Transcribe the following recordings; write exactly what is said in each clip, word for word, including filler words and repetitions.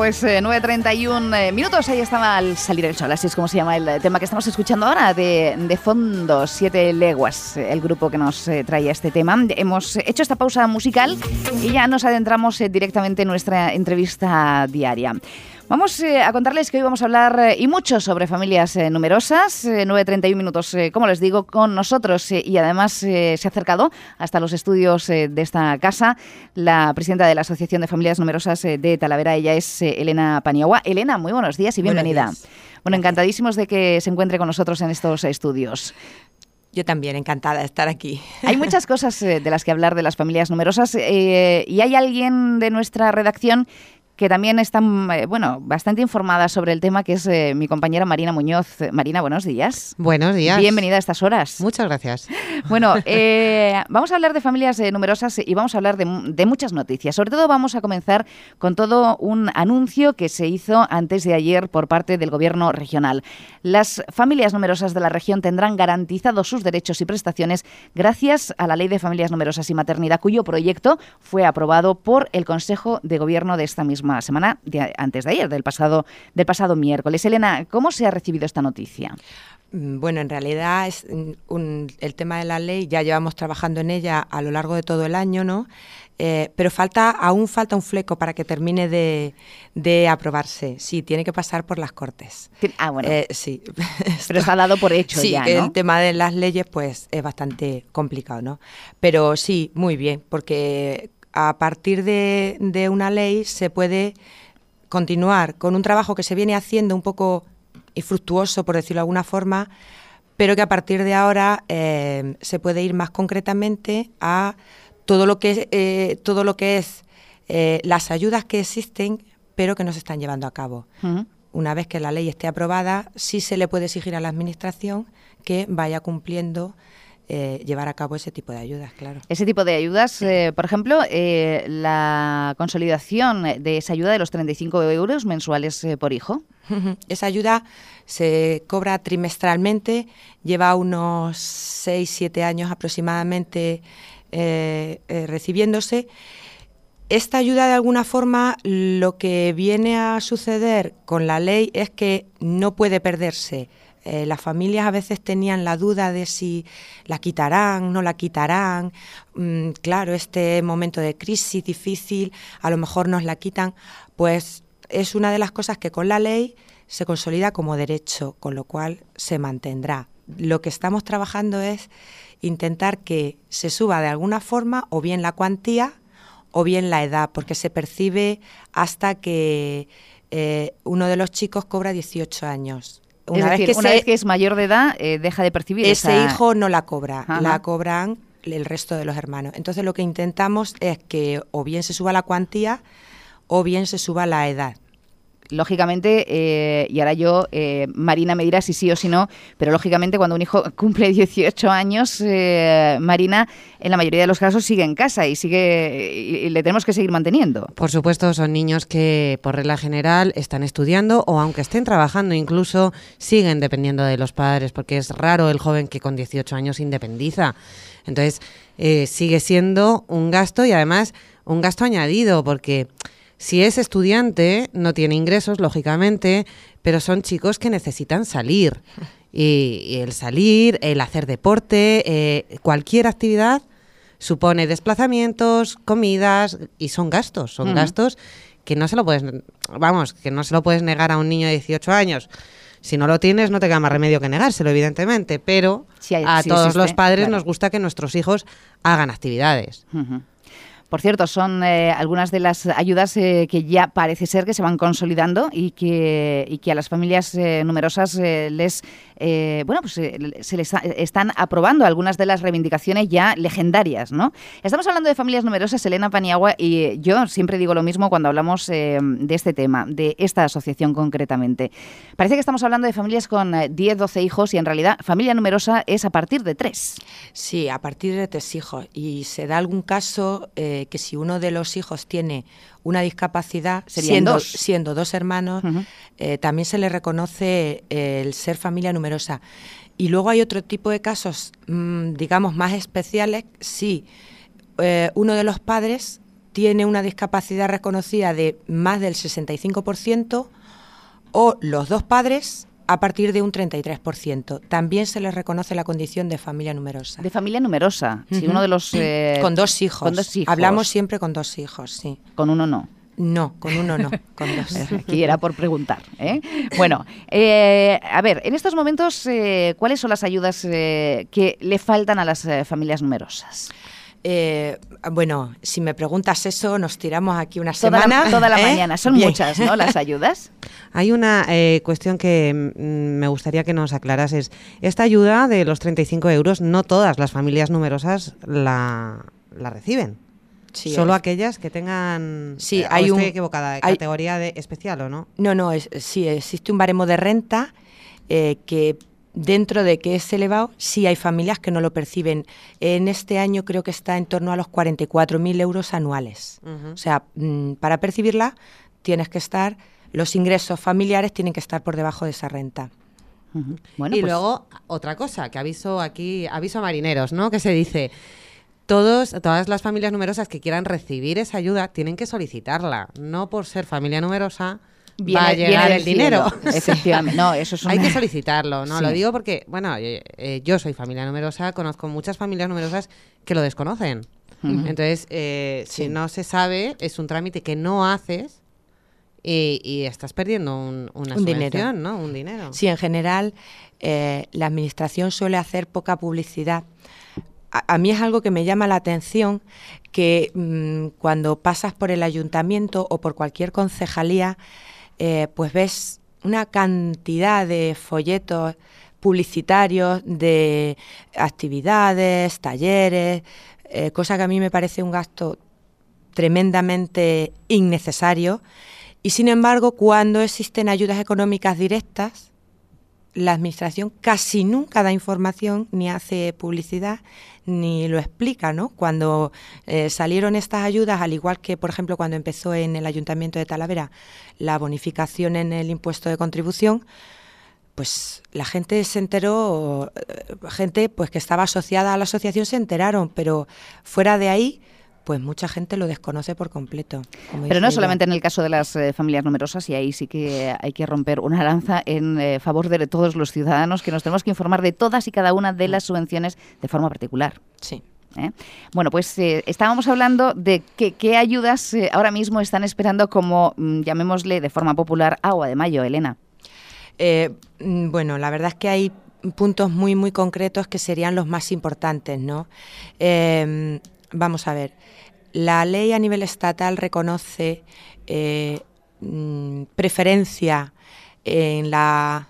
pues eh, nueve treinta y uno eh, minutos, ahí estaba al salir el sol, así es como se llama el tema que estamos escuchando ahora, de, de fondo, Siete Leguas, el grupo que nos eh, traía este tema. Hemos hecho esta pausa musical y ya nos adentramos eh, directamente en nuestra entrevista diaria. Vamos eh, a contarles que hoy vamos a hablar eh, y mucho sobre familias eh, numerosas. Eh, nueve treinta y uno minutos, eh, como les digo, con nosotros eh, y además eh, se ha acercado hasta los estudios eh, de esta casa la presidenta de la Asociación de Familias Numerosas eh, de Talavera. Ella es eh, Elena Paniagua. Elena, muy buenos días y bienvenida. Buenos días. Bueno, encantadísimos de que se encuentre con nosotros en estos estudios. Yo también, encantada de estar aquí. Hay muchas cosas eh, de las que hablar de las familias numerosas eh, y hay alguien de nuestra redacción que también está, eh, bueno, bastante informada sobre el tema, que es eh, mi compañera Marina Muñoz. Marina, buenos días. Buenos días. Bienvenida a estas horas. Muchas gracias. Bueno, eh, vamos a hablar de familias eh, numerosas y vamos a hablar de, de muchas noticias. Sobre todo vamos a comenzar con todo un anuncio que se hizo antes de ayer por parte del Gobierno regional. Las familias numerosas de la región tendrán garantizados sus derechos y prestaciones gracias a la Ley de Familias Numerosas y Maternidad, cuyo proyecto fue aprobado por el Consejo de Gobierno de esta misma semana, de, antes de ayer, del pasado, del pasado miércoles. Elena, ¿cómo se ha recibido esta noticia? Bueno, en realidad es un, el tema de la ley, ya llevamos trabajando en ella a lo largo de todo el año, ¿no? Eh, pero falta aún falta un fleco para que termine de, de aprobarse. Sí, tiene que pasar por las Cortes. Ah, bueno. Eh, sí. Pero está dado por hecho sí, ya, que ¿no? El tema de las leyes pues es bastante complicado, ¿no? Pero sí, muy bien, porque a partir de, de una ley se puede continuar con un trabajo que se viene haciendo un poco infructuoso, por decirlo de alguna forma, pero que a partir de ahora eh, se puede ir más concretamente a todo lo que, eh, todo lo que es eh, las ayudas que existen, pero que no se están llevando a cabo. Uh-huh. Una vez que la ley esté aprobada, sí se le puede exigir a la Administración que vaya cumpliendo Eh, llevar a cabo ese tipo de ayudas, claro. Ese tipo de ayudas, eh, por ejemplo, eh, la consolidación de esa ayuda de los treinta y cinco euros mensuales eh, por hijo. Esa ayuda se cobra trimestralmente, lleva unos seis siete años aproximadamente eh, eh, recibiéndose. Esta ayuda, de alguna forma, lo que viene a suceder con la ley es que no puede perderse. Eh, las familias a veces tenían la duda de si la quitarán, no la quitarán. Mm, claro, este momento de crisis difícil, a lo mejor nos la quitan. Pues es una de las cosas que con la ley se consolida como derecho, con lo cual se mantendrá. Lo que estamos trabajando es intentar que se suba de alguna forma o bien la cuantía o bien la edad, porque se percibe hasta que eh, uno de los chicos cobra dieciocho años. Una, es vez, decir, que una se, vez que es mayor de edad, eh, deja de percibir ese esa... hijo no la cobra, Ajá. La cobran el resto de los hermanos. Entonces lo que intentamos es que o bien se suba la cuantía o bien se suba la edad. Lógicamente, eh, y ahora yo, eh, Marina me dirá si sí o si no, pero lógicamente cuando un hijo cumple dieciocho años, eh, Marina, en la mayoría de los casos sigue en casa y sigue y, y le tenemos que seguir manteniendo. Por supuesto, son niños que por regla general están estudiando o aunque estén trabajando incluso siguen dependiendo de los padres, porque es raro el joven que con dieciocho años independiza. Entonces, eh, sigue siendo un gasto y además un gasto añadido, porque si es estudiante, no tiene ingresos, lógicamente, pero son chicos que necesitan salir. Y, y el salir, el hacer deporte, eh, cualquier actividad supone desplazamientos, comidas y son gastos. Son uh-huh. gastos que no se lo puedes, vamos, que no se lo puedes negar a un niño de dieciocho años. Si no lo tienes, no te queda más remedio que negárselo, evidentemente, pero sí, hay, a sí todos existe, los padres claro. Nos gusta que nuestros hijos hagan actividades. Uh-huh. Por cierto, son eh, algunas de las ayudas eh, que ya parece ser que se van consolidando y que, y que a las familias eh, numerosas eh, les eh, bueno pues eh, se les a, están aprobando algunas de las reivindicaciones ya legendarias, ¿no? Estamos hablando de familias numerosas, Elena Paniagua, y yo siempre digo lo mismo cuando hablamos eh, de este tema, de esta asociación concretamente. Parece que estamos hablando de familias con diez, doce hijos y en realidad familia numerosa es a partir de tres. Sí, a partir de tres hijos. Y se da algún caso eh, que si uno de los hijos tiene una discapacidad, siendo dos. siendo dos hermanos, uh-huh. eh, también se le reconoce eh, el ser familia numerosa. Y luego hay otro tipo de casos, mmm, digamos, más especiales, si eh, uno de los padres tiene una discapacidad reconocida de más del sesenta y cinco por ciento o los dos padres a partir de un treinta y tres por ciento. También se les reconoce la condición de familia numerosa. De familia numerosa. Uh-huh. Si uno de los... Eh, con dos hijos. Con dos hijos. Hablamos siempre con dos hijos, sí. Con uno no. No, con uno no, con dos. Aquí era por preguntar, ¿eh? Bueno, eh, a ver, en estos momentos, eh, ¿cuáles son las ayudas eh, que le faltan a las eh, familias numerosas? Eh, bueno, si me preguntas eso, nos tiramos aquí una toda semana. La, toda la ¿eh? mañana. Son Bien. Muchas, ¿no?, las ayudas. Hay una eh, cuestión que mm, me gustaría que nos aclarases. Esta ayuda de los treinta y cinco euros, no todas las familias numerosas la, la reciben. Sí, Solo es. aquellas que tengan, sí, eh, hay o estoy un, equivocada, hay, categoría de especial, ¿o no? No, no, es, sí, existe un baremo de renta eh, que dentro de que es elevado, sí hay familias que no lo perciben. En este año creo que está en torno a los cuarenta y cuatro mil euros anuales. Uh-huh. O sea, mmm, para percibirla tienes que estar, los ingresos familiares tienen que estar por debajo de esa renta. Uh-huh. Bueno, y pues, luego, otra cosa, que aviso aquí, aviso a marineros, ¿no?, que se dice... Todos, todas las familias numerosas que quieran recibir esa ayuda tienen que solicitarla. No por ser familia numerosa viene, va a llegar el dinero. Efectivamente. No, eso es una... Hay que solicitarlo, ¿no? Sí. Lo digo porque, bueno, eh, eh, yo soy familia numerosa, conozco muchas familias numerosas que lo desconocen. Uh-huh. Entonces, eh, sí. si no se sabe, es un trámite que no haces y, y estás perdiendo un, una un subvención, dinero. ¿no? Un dinero. Sí, en general, eh, la administración suele hacer poca publicidad. A mí es algo que me llama la atención, que mmm, cuando pasas por el ayuntamiento o por cualquier concejalía, eh, pues ves una cantidad de folletos publicitarios, de actividades, talleres, eh, cosa que a mí me parece un gasto tremendamente innecesario. Y sin embargo, cuando existen ayudas económicas directas, la administración casi nunca da información, ni hace publicidad, ni lo explica, ¿no? Cuando eh, salieron estas ayudas, al igual que, por ejemplo, cuando empezó en el Ayuntamiento de Talavera la bonificación en el impuesto de contribución, pues la gente se enteró, gente pues que estaba asociada a la asociación se enteraron, pero fuera de ahí, pues mucha gente lo desconoce por completo. Pero no solamente en el caso de las eh, familias numerosas, y ahí sí que hay que romper una lanza en eh, favor de todos los ciudadanos, que nos tenemos que informar de todas y cada una de las subvenciones de forma particular. Sí. ¿Eh? Bueno, pues eh, estábamos hablando de que, qué ayudas eh, ahora mismo están esperando como, mm, llamémosle de forma popular, agua de mayo, Elena. Eh, bueno, la verdad es que hay puntos muy, muy concretos que serían los más importantes, ¿no? Eh, Vamos a ver, la ley a nivel estatal reconoce eh, preferencia en la...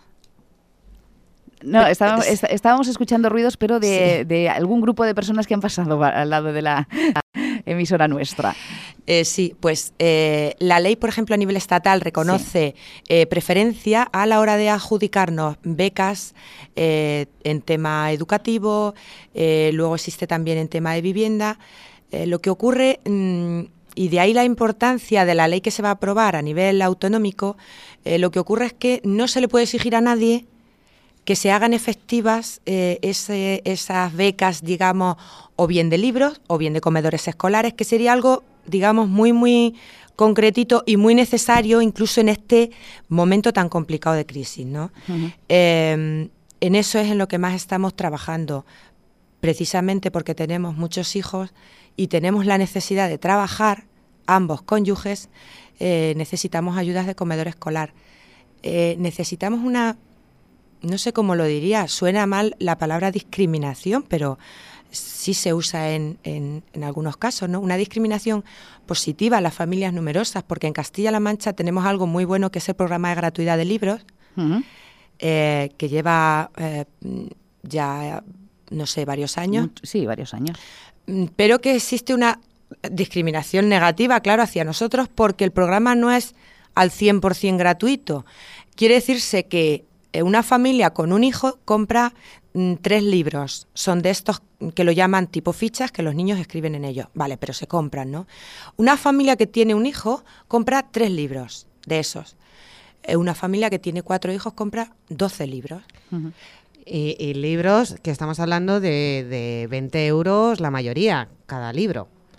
No, estábamos, est- estábamos escuchando ruidos, pero de, sí. de algún grupo de personas que han pasado al lado de la emisora nuestra. Eh, sí, pues eh, la ley, por ejemplo, a nivel estatal reconoce sí. eh, preferencia a la hora de adjudicarnos becas eh, en tema educativo, eh, luego existe también en tema de vivienda. Eh, lo que ocurre, mmm, y de ahí la importancia de la ley que se va a aprobar a nivel autonómico, eh, lo que ocurre es que no se le puede exigir a nadie que se hagan efectivas eh, ese, esas becas, digamos, o bien de libros o bien de comedores escolares, que sería algo, digamos, muy, muy concretito y muy necesario incluso en este momento tan complicado de crisis, ¿no? Uh-huh. Eh, en eso es en lo que más estamos trabajando, precisamente porque tenemos muchos hijos y tenemos la necesidad de trabajar, ambos cónyuges, eh, necesitamos ayudas de comedor escolar. Eh, necesitamos una... No sé cómo lo diría, suena mal la palabra discriminación, pero sí se usa en, en, en algunos casos, ¿no? Una discriminación positiva a las familias numerosas, porque en Castilla-La Mancha tenemos algo muy bueno que es el programa de gratuidad de libros, uh-huh. eh, que lleva eh, ya, no sé, varios años. Sí, varios años. Pero que existe una discriminación negativa, claro, hacia nosotros, porque el programa no es al cien por ciento gratuito. Quiere decirse que una familia con un hijo compra mm, tres libros, son de estos que lo llaman tipo fichas, que los niños escriben en ellos, vale, pero se compran, ¿no? Una familia que tiene un hijo compra tres libros de esos. Eh, una familia que tiene cuatro hijos compra doce libros. Uh-huh. Y, y libros que estamos hablando de, de veinte euros la mayoría, cada libro.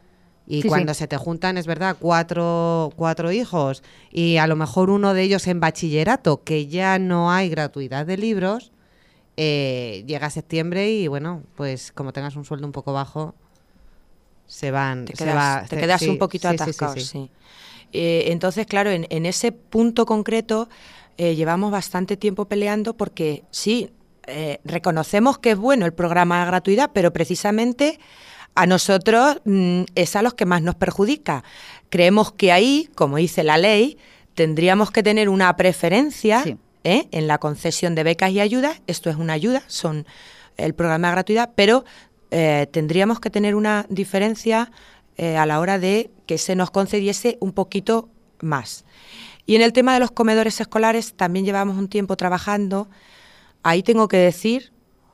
Y Sí, cuando sí. se te juntan, es verdad, cuatro, cuatro hijos y a lo mejor uno de ellos en bachillerato, que ya no hay gratuidad de libros, eh, llega septiembre y bueno, pues como tengas un sueldo un poco bajo, se van... Te se quedas, va, te se- quedas sí, un poquito sí, sí, sí, atascado, sí. sí. Eh, entonces, claro, en, en ese punto concreto eh, llevamos bastante tiempo peleando porque sí, eh, reconocemos que es bueno el programa de gratuidad, pero precisamente a nosotros mm, es a los que más nos perjudica. Creemos que ahí, como dice la ley, tendríamos que tener una preferencia Sí. ¿eh? en la concesión de becas y ayudas. Esto es una ayuda, son el programa de gratuidad, pero eh, tendríamos que tener una diferencia eh, a la hora de que se nos concediese un poquito más. Y en el tema de los comedores escolares también llevamos un tiempo trabajando. Ahí tengo que decir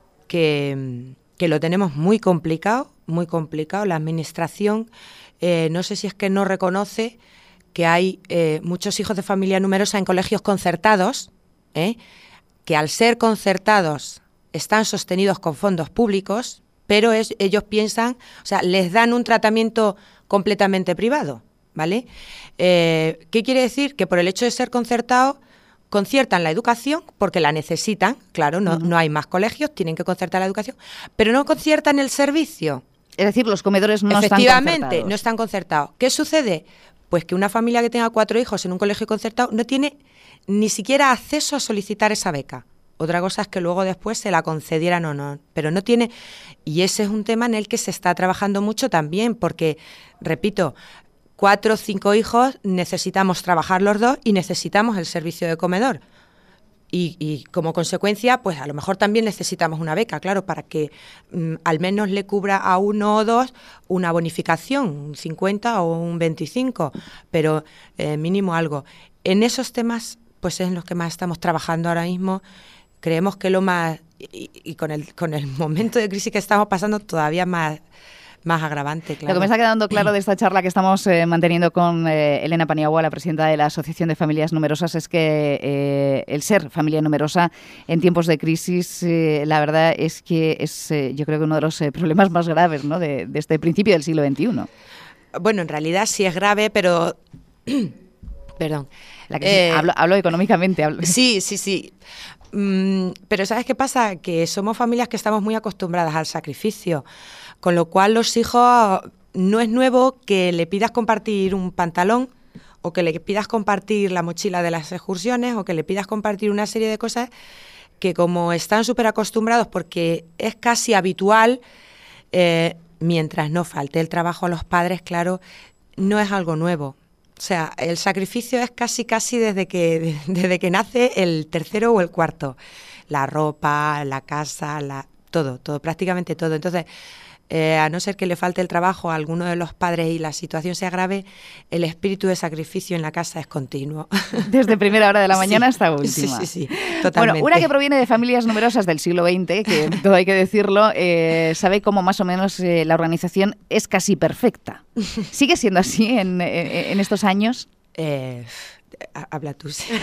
que, que lo tenemos muy complicado, muy complicado. La administración, eh, no sé si es que no reconoce que hay eh, muchos hijos de familia numerosa en colegios concertados, ¿eh? que al ser concertados están sostenidos con fondos públicos, pero es, ellos piensan, o sea, les dan un tratamiento completamente privado, ¿vale? Eh, ¿Qué quiere decir? Que por el hecho de ser concertados, conciertan la educación porque la necesitan, claro, no, Uh-huh. no hay más colegios, tienen que concertar la educación, pero no conciertan el servicio. Es decir, los comedores no están Efectivamente, concertados. no están concertados. ¿Qué sucede? Pues que una familia que tenga cuatro hijos en un colegio concertado no tiene ni siquiera acceso a solicitar esa beca. Otra cosa es que luego después se la concedieran o no, pero no tiene... Y ese es un tema en el que se está trabajando mucho también, porque, repito, cuatro o cinco hijos necesitamos trabajar los dos y necesitamos el servicio de comedor. Y, y como consecuencia, pues a lo mejor también necesitamos una beca, claro, para que mm, al menos le cubra a uno o dos una bonificación, un cincuenta o un veinticinco, pero eh, mínimo algo. En esos temas, pues es en los que más estamos trabajando ahora mismo. Creemos que lo más, y, y con el con el momento de crisis que estamos pasando, todavía más, más agravante, claro. Lo que me está quedando claro de esta charla que estamos eh, manteniendo con eh, Elena Paniagua, la presidenta de la Asociación de Familias Numerosas, es que eh, el ser familia numerosa en tiempos de crisis, eh, la verdad es que es, eh, yo creo que uno de los eh, problemas más graves, ¿no? de, de este principio del siglo veintiuno. Bueno, en realidad sí es grave, pero... Perdón. La crisis, eh, hablo, hablo económicamente. Hablo. Sí, sí, sí. Mm, pero ¿sabes qué pasa? Que somos familias que estamos muy acostumbradas al sacrificio, con lo cual los hijos, no es nuevo que le pidas compartir un pantalón o que le pidas compartir la mochila de las excursiones o que le pidas compartir una serie de cosas que, como están súper acostumbrados porque es casi habitual, eh, mientras no falte el trabajo a los padres, claro, no es algo nuevo. O sea, el sacrificio es casi casi desde que desde que nace el tercero o el cuarto. La ropa, la casa, la todo, todo, prácticamente todo. Entonces, eh, a no ser que le falte el trabajo a alguno de los padres y la situación sea grave, el espíritu de sacrificio en la casa es continuo. Desde primera hora de la mañana sí, hasta última. Sí, sí, sí, totalmente. Bueno, una que proviene de familias numerosas del siglo veinte, que todo hay que decirlo, eh, sabe cómo más o menos eh, la organización es casi perfecta. ¿Sigue siendo así en, en, en estos años? Eh, habla tú. Sí.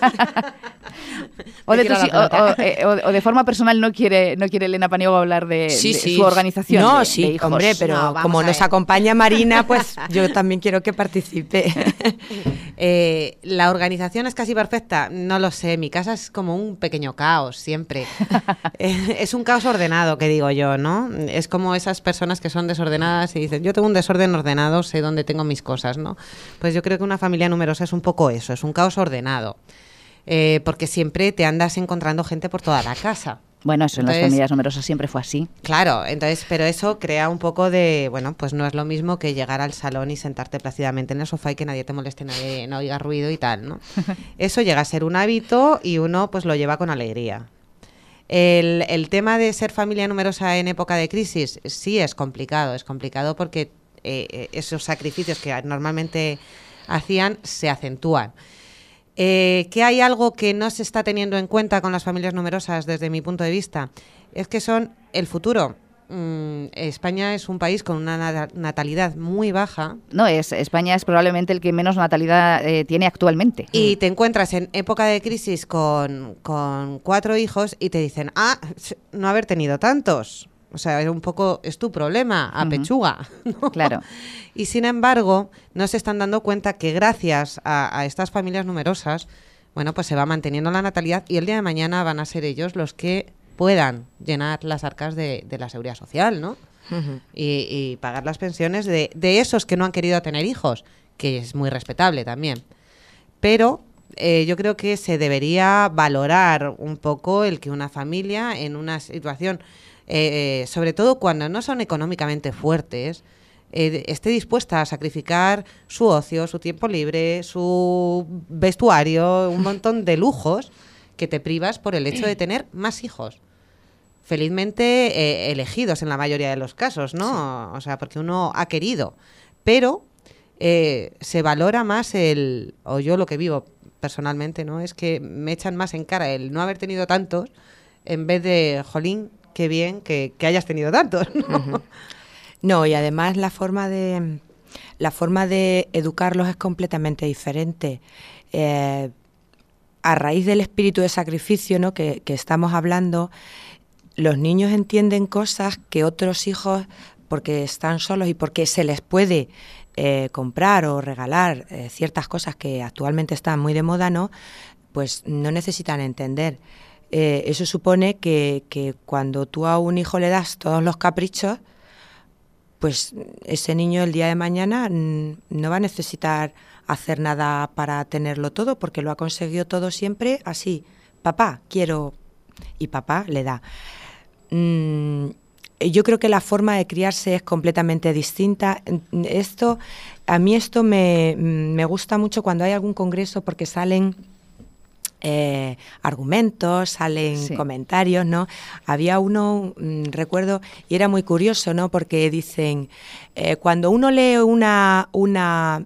o, de tu, o, o, eh, o, o de forma personal no quiere no quiere Elena Paniagua hablar de, sí, de sí. su organización. No, de, sí, de hijos. hombre, pero no, como nos acompaña Marina, pues yo también quiero que participe. eh, ¿La organización es casi perfecta? No lo sé, mi casa es como un pequeño caos siempre. eh, es un caos ordenado, que digo yo, ¿no? Es como esas personas que son desordenadas y dicen, yo tengo un desorden ordenado, sé dónde tengo mis cosas, ¿no? Pues yo creo que una familia numerosa es un poco eso, es un caos ordenado. Eh, porque siempre te andas encontrando gente por toda la casa. Bueno, eso entonces, en las familias numerosas siempre fue así. Claro, entonces, pero eso crea un poco de, bueno, pues no es lo mismo que llegar al salón y sentarte plácidamente en el sofá y que nadie te moleste, nadie no oiga ruido y tal, ¿no? Eso llega a ser un hábito y uno pues lo lleva con alegría. El, el tema de ser familia numerosa en época de crisis sí es complicado, es complicado porque eh, esos sacrificios que normalmente hacían se acentúan. Eh, ¿Que hay algo que no se está teniendo en cuenta con las familias numerosas desde mi punto de vista? Es que son el futuro. Mm, España es un país con una natalidad muy baja. No, es España es probablemente el que menos natalidad eh, tiene actualmente. Y te encuentras en época de crisis con, con cuatro hijos y te dicen, ah, no haber tenido tantos. O sea, es un poco, es tu problema, a pechuga, ¿no? Claro. Y sin embargo, no se están dando cuenta que gracias a, a estas familias numerosas, bueno, pues se va manteniendo la natalidad y el día de mañana van a ser ellos los que puedan llenar las arcas de, de la seguridad social, ¿no? Uh-huh. y, y pagar las pensiones de, de esos que no han querido tener hijos, que es muy respetable también. Pero eh, yo creo que se debería valorar un poco el que una familia en una situación... Eh, sobre todo cuando no son económicamente fuertes, eh, esté dispuesta a sacrificar su ocio, su tiempo libre, su vestuario, un montón de lujos que te privas por el hecho de tener más hijos. Felizmente eh, elegidos en la mayoría de los casos, ¿no? Sí. O sea, porque uno ha querido. Pero eh, se valora más el... O yo lo que vivo personalmente, ¿no? Es que me echan más en cara el no haber tenido tantos en vez de, jolín, qué bien que, que hayas tenido tantos, ¿no? Uh-huh. No, y además la forma de la forma de educarlos es completamente diferente. Eh, a raíz del espíritu de sacrificio, ¿no?, que, que estamos hablando, los niños entienden cosas que otros hijos, porque están solos y porque se les puede eh, comprar o regalar eh, ciertas cosas que actualmente están muy de moda, ¿no?, pues no necesitan entender. Eh, eso supone que, que cuando tú a un hijo le das todos los caprichos, pues ese niño el día de mañana n- no va a necesitar hacer nada para tenerlo todo, porque lo ha conseguido todo siempre así. Papá, quiero... Y papá le da. Mm, yo creo que la forma de criarse es completamente distinta. Esto, a mí esto me, me gusta mucho cuando hay algún congreso, porque salen... Eh, argumentos, salen sí. comentarios, ¿no? Había uno, mmm, recuerdo, y era muy curioso, ¿no? Porque dicen, eh, cuando uno lee una, una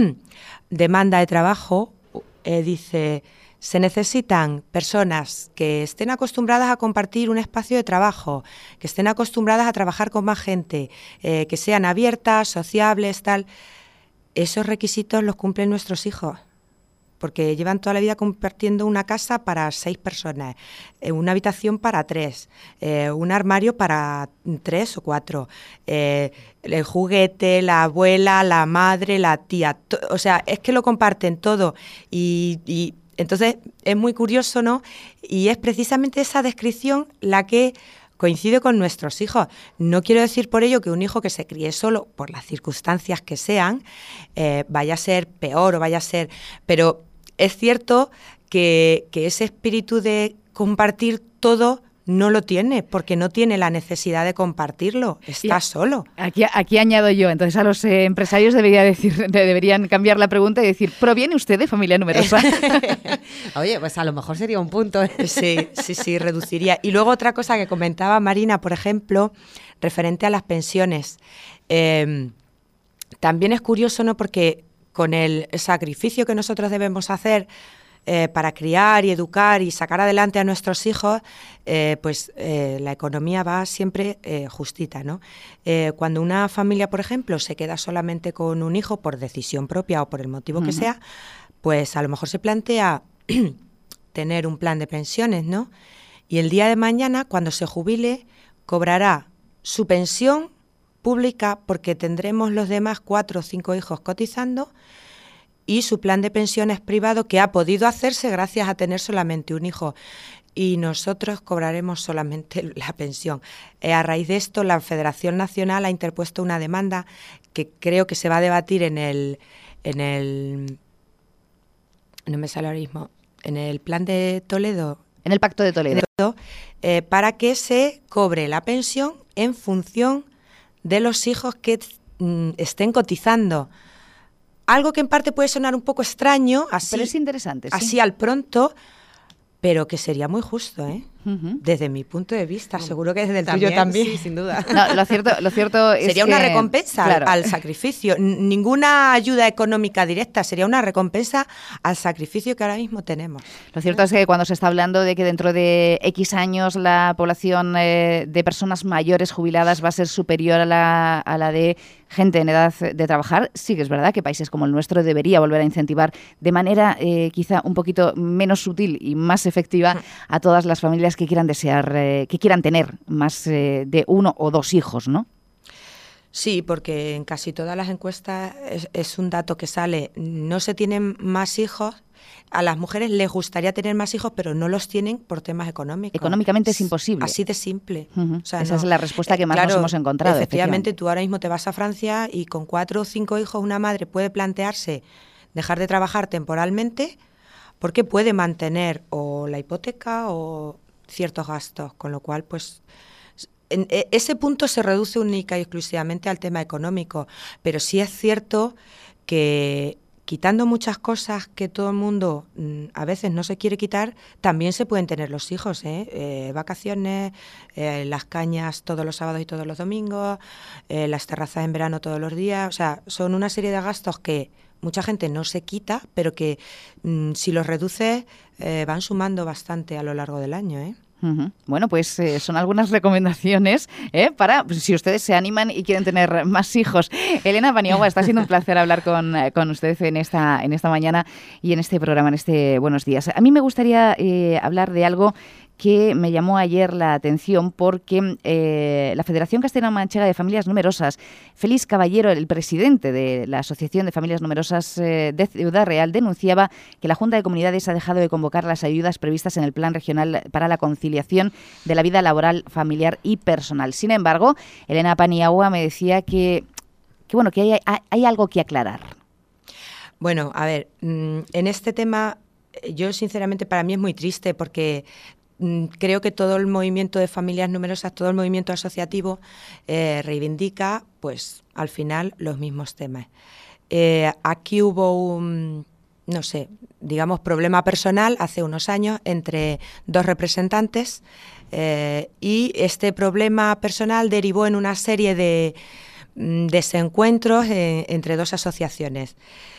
demanda de trabajo, eh, dice, se necesitan personas que estén acostumbradas a compartir un espacio de trabajo, que estén acostumbradas a trabajar con más gente, eh, que sean abiertas, sociables, tal. Esos requisitos los cumplen nuestros hijos, porque llevan toda la vida compartiendo una casa para seis personas, eh, una habitación para tres, eh, un armario para tres o cuatro, eh, el juguete, la abuela, la madre, la tía, to- o sea, es que lo comparten todo y, y entonces es muy curioso, ¿no? Y es precisamente esa descripción la que coincide con nuestros hijos. No quiero decir por ello que un hijo que se críe solo, por las circunstancias que sean, eh, vaya a ser peor o vaya a ser... Pero es cierto que, que ese espíritu de compartir todo no lo tiene, porque no tiene la necesidad de compartirlo, está solo. Aquí, aquí añado yo, entonces a los eh, empresarios debería decir, deberían cambiar la pregunta y decir, ¿proviene usted de familia numerosa? Oye, pues a lo mejor sería un punto, ¿eh? Sí, sí, sí, reduciría. Y luego otra cosa que comentaba Marina, por ejemplo, referente a las pensiones. Eh, también es curioso, ¿no?, porque con el sacrificio que nosotros debemos hacer eh, para criar y educar y sacar adelante a nuestros hijos, eh, pues eh, la economía va siempre eh, justita, ¿no? Eh, cuando una familia, por ejemplo, se queda solamente con un hijo por decisión propia o por el motivo uh-huh. que sea, pues a lo mejor se plantea tener un plan de pensiones, ¿no? Y el día de mañana, cuando se jubile, cobrará su pensión pública porque tendremos los demás cuatro o cinco hijos cotizando y su plan de pensiones privado que ha podido hacerse gracias a tener solamente un hijo y nosotros cobraremos solamente la pensión. Eh, a raíz de esto, la Federación Nacional ha interpuesto una demanda que creo que se va a debatir en el, en el, no me sale ahora mismo, en el plan de Toledo. En el Pacto de Toledo. Eh, para que se cobre la pensión en función de los hijos que mm, estén cotizando. Algo que en parte puede sonar un poco extraño, así, pero es interesante, sí. así al pronto, pero que sería muy justo, ¿eh? Uh-huh. Desde mi punto de vista, seguro que desde el también, tuyo también. Sí, sin duda. No, lo cierto, lo cierto es sería que... una recompensa claro. al, al sacrificio. Ninguna ayuda económica directa, sería una recompensa al sacrificio que ahora mismo tenemos. Lo cierto es que cuando se está hablando de que dentro de X años la población eh, de personas mayores jubiladas va a ser superior a la, a la de gente en edad de trabajar, sí que es verdad que países como el nuestro debería volver a incentivar de manera eh, quizá un poquito menos sutil y más efectiva a todas las familias que quieran desear, eh, que quieran tener más eh, de uno o dos hijos, ¿no? Sí, porque en casi todas las encuestas es, es un dato que sale, no se tienen más hijos. A las mujeres les gustaría tener más hijos, pero no los tienen por temas económicos. Económicamente es imposible. Así de simple. Uh-huh. O sea, Esa no, es la respuesta que más claro, nos hemos encontrado. Efectivamente, tú ahora mismo te vas a Francia y con cuatro o cinco hijos una madre puede plantearse dejar de trabajar temporalmente porque puede mantener o la hipoteca o ciertos gastos, con lo cual, pues... En ese punto se reduce única y exclusivamente al tema económico, pero sí es cierto que quitando muchas cosas que todo el mundo mm, a veces no se quiere quitar, también se pueden tener los hijos, ¿eh? Eh, vacaciones, eh, las cañas todos los sábados y todos los domingos, eh, las terrazas en verano todos los días, o sea, son una serie de gastos que mucha gente no se quita, pero que mm, si los reduces eh, van sumando bastante a lo largo del año, ¿eh? Uh-huh. Bueno, pues eh, son algunas recomendaciones ¿eh? para pues, si ustedes se animan y quieren tener más hijos. Elena Paniagua, está siendo un placer hablar con, con usted en esta, en esta mañana y en este programa, en este Buenos Días. A mí me gustaría eh, hablar de algo que me llamó ayer la atención porque eh, la Federación Castellano-Manchega de Familias Numerosas, Félix Caballero, el presidente de la Asociación de Familias Numerosas eh, de Ciudad Real, denunciaba que la Junta de Comunidades ha dejado de convocar las ayudas previstas en el Plan Regional para la conciliación de la vida laboral, familiar y personal. Sin embargo, Elena Paniagua me decía que, que, bueno, que hay, hay, hay algo que aclarar. Bueno, a ver, en este tema yo sinceramente para mí es muy triste porque creo que todo el movimiento de familias numerosas, todo el movimiento asociativo eh, reivindica, pues, al final los mismos temas. Eh, aquí hubo un, no sé, digamos, problema personal hace unos años entre dos representantes eh, y este problema personal derivó en una serie de mm, desencuentros eh, entre dos asociaciones.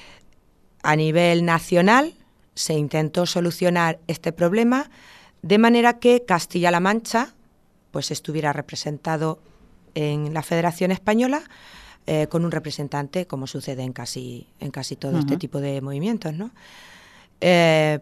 A nivel nacional se intentó solucionar este problema de manera que Castilla-La Mancha pues estuviera representado en la Federación Española eh, con un representante, como sucede en casi en casi todo uh-huh. este tipo de movimientos, ¿no? Eh,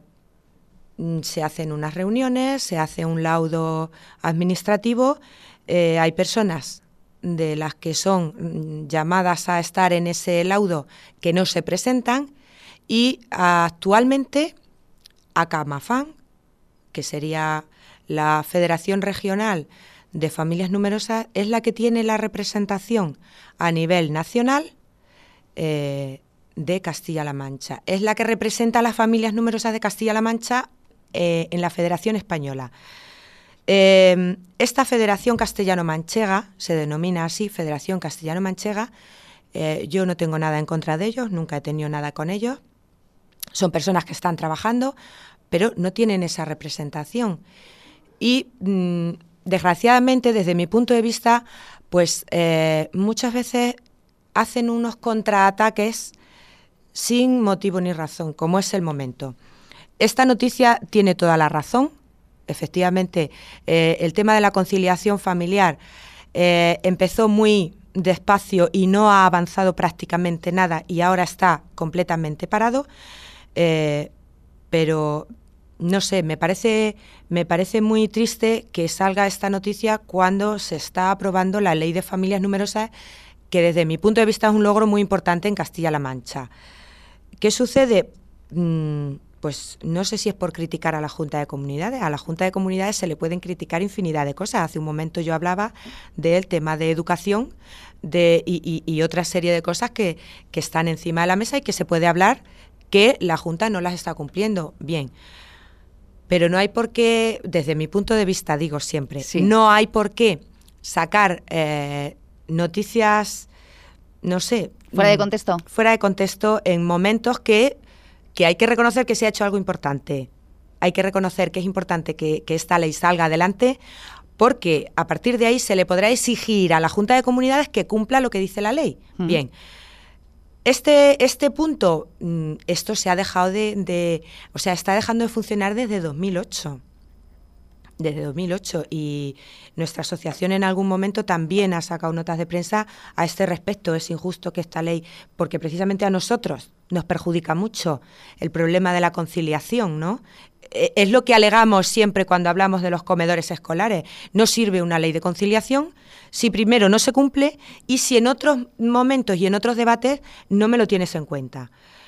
se hacen unas reuniones, se hace un laudo administrativo, eh, hay personas de las que son llamadas a estar en ese laudo que no se presentan y actualmente ACAMAFAN, que sería la Federación Regional de Familias Numerosas, es la que tiene la representación a nivel nacional eh, de Castilla-La Mancha. Es la que representa a las familias numerosas de Castilla-La Mancha eh, en la Federación Española. Eh, esta Federación Castellano-Manchega, se denomina así, Federación Castellano-Manchega, eh, yo no tengo nada en contra de ellos, nunca he tenido nada con ellos. Son personas que están trabajando, pero no tienen esa representación. Y, mmm, desgraciadamente, desde mi punto de vista, pues eh, muchas veces hacen unos contraataques sin motivo ni razón, como es el momento. Esta noticia tiene toda la razón. Efectivamente, eh, el tema de la conciliación familiar eh, empezó muy despacio y no ha avanzado prácticamente nada y ahora está completamente parado. Eh, pero... No sé, me parece, me parece muy triste que salga esta noticia cuando se está aprobando la Ley de Familias Numerosas, que desde mi punto de vista es un logro muy importante en Castilla-La Mancha. ¿Qué sucede? Mm, pues no sé si es por criticar a la Junta de Comunidades. A la Junta de Comunidades se le pueden criticar infinidad de cosas. Hace un momento yo hablaba del tema de educación de, y, y, y otra serie de cosas que, que están encima de la mesa y que se puede hablar que la Junta no las está cumpliendo bien. Pero no hay por qué, desde mi punto de vista, digo siempre, sí. no hay por qué sacar eh, noticias, no sé... ¿Fuera de contexto? Fuera de contexto en momentos que, que hay que reconocer que se ha hecho algo importante. Hay que reconocer que es importante que, que esta ley salga adelante porque a partir de ahí se le podrá exigir a la Junta de Comunidades que cumpla lo que dice la ley. Uh-huh. Bien. Este, este punto, esto se ha dejado de, de, o sea, está dejando de funcionar desde dos mil ocho. desde dos mil ocho, y nuestra asociación en algún momento también ha sacado notas de prensa a este respecto. Es injusto que esta ley, porque precisamente a nosotros nos perjudica mucho el problema de la conciliación, ¿no? Es lo que alegamos siempre cuando hablamos de los comedores escolares. No sirve una ley de conciliación si primero no se cumple y si en otros momentos y en otros debates no me lo tienes en cuenta.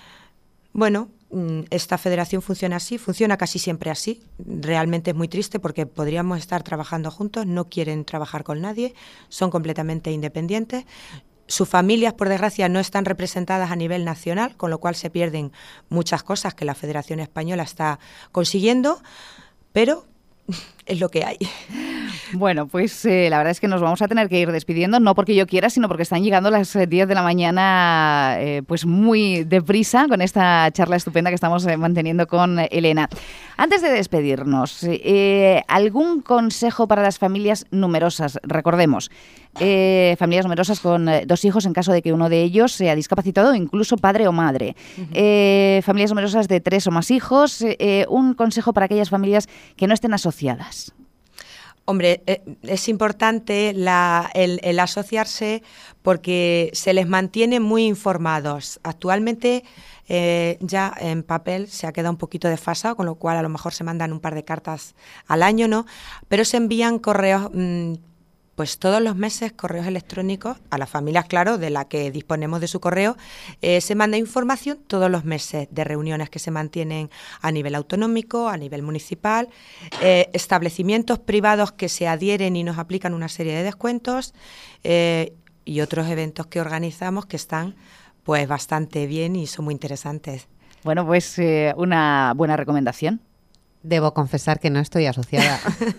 Bueno, esta federación funciona así, funciona casi siempre así. Realmente es muy triste porque podríamos estar trabajando juntos, no quieren trabajar con nadie, son completamente independientes. Sus familias, por desgracia, no están representadas a nivel nacional, con lo cual se pierden muchas cosas que la Federación Española está consiguiendo, pero es lo que hay. Bueno, pues eh, la verdad es que nos vamos a tener que ir despidiendo, no porque yo quiera, sino porque están llegando las diez de la mañana eh, pues muy deprisa con esta charla estupenda que estamos eh, manteniendo con Elena. Antes de despedirnos, eh, ¿algún consejo para las familias numerosas? Recordemos, eh, familias numerosas con eh, dos hijos en caso de que uno de ellos sea discapacitado, incluso padre o madre. Uh-huh. eh, familias numerosas de tres o más hijos, eh, un consejo para aquellas familias que no estén asociadas. Hombre, es importante la, el, el asociarse porque se les mantiene muy informados. Actualmente eh, ya en papel se ha quedado un poquito desfasado, con lo cual a lo mejor se mandan un par de cartas al año, ¿no? Pero se envían correos, mmm, pues todos los meses, correos electrónicos a las familias, claro, de la que disponemos de su correo. Eh, se manda información todos los meses de reuniones que se mantienen a nivel autonómico, a nivel municipal, eh, establecimientos privados que se adhieren y nos aplican una serie de descuentos eh, y otros eventos que organizamos que están pues bastante bien y son muy interesantes. Bueno, pues eh, una buena recomendación. Debo confesar que no estoy asociada.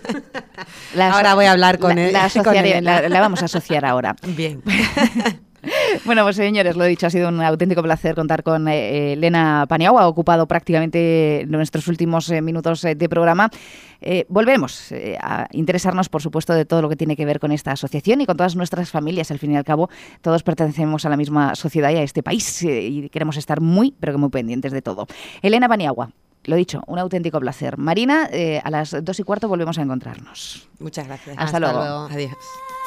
La, ahora voy a hablar con la, él. La, asociaré, la, la vamos a asociar ahora. Bien. Bueno, pues señores, lo he dicho, ha sido un auténtico placer contar con eh, Elena Paniagua, ha ocupado prácticamente nuestros últimos eh, minutos eh, de programa. Eh, volvemos eh, a interesarnos, por supuesto, de todo lo que tiene que ver con esta asociación y con todas nuestras familias. Al fin y al cabo, todos pertenecemos a la misma sociedad y a este país eh, y queremos estar muy, pero que muy pendientes de todo. Elena Paniagua. Lo dicho, un auténtico placer. Marina, eh, a las dos y cuarto volvemos a encontrarnos. Muchas gracias. Hasta, Hasta luego. luego. Adiós.